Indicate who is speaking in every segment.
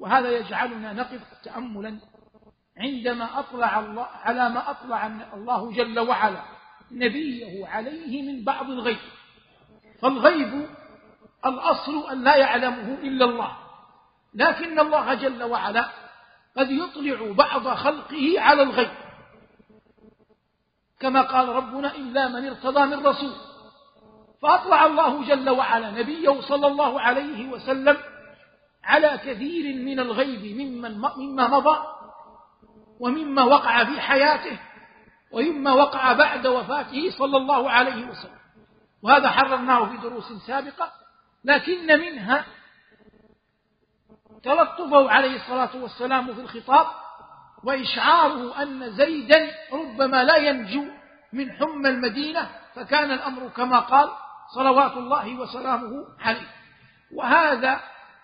Speaker 1: وهذا يجعلنا نقف تأملا عندما أطلع الله على ما أطلع الله جل وعلا نبيه عليه من بعض الغيب. فالغيب الأصل أن لا يعلمه إلا الله، لكن الله جل وعلا قد يطلع بعض خلقه على الغيب، كما قال ربنا إلا من ارتضى من رسول. فأطلع الله جل وعلا نبيه صلى الله عليه وسلم على كثير من الغيب مما مضى ومما وقع في حياته ومما وقع بعد وفاته صلى الله عليه وسلم، وهذا حررناه في دروس سابقة. لكن منها تلطفه عليه الصلاة والسلام في الخطاب وإشعاره أن زيدا ربما لا ينجو من حمى المدينة، فكان الأمر كما قال صلوات الله وسلامه عليه. وهذا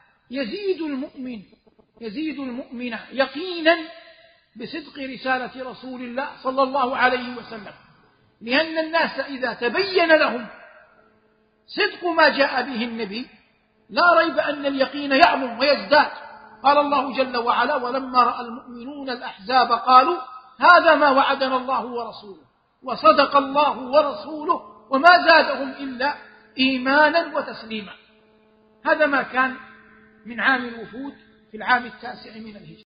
Speaker 1: يزيد المؤمن يقينا بصدق رسالة رسول الله صلى الله عليه وسلم، لأن الناس إذا تبين لهم صدق ما جاء به النبي لا ريب أن اليقين يعظم ويزداد. قال الله جل وعلا: ولما رأى المؤمنون الأحزاب قالوا هذا ما وعدنا الله ورسوله وصدق الله ورسوله وما زادهم إلا إيمانا وتسليما. هذا ما كان من عام الوفود في العام 9 من الهجرة.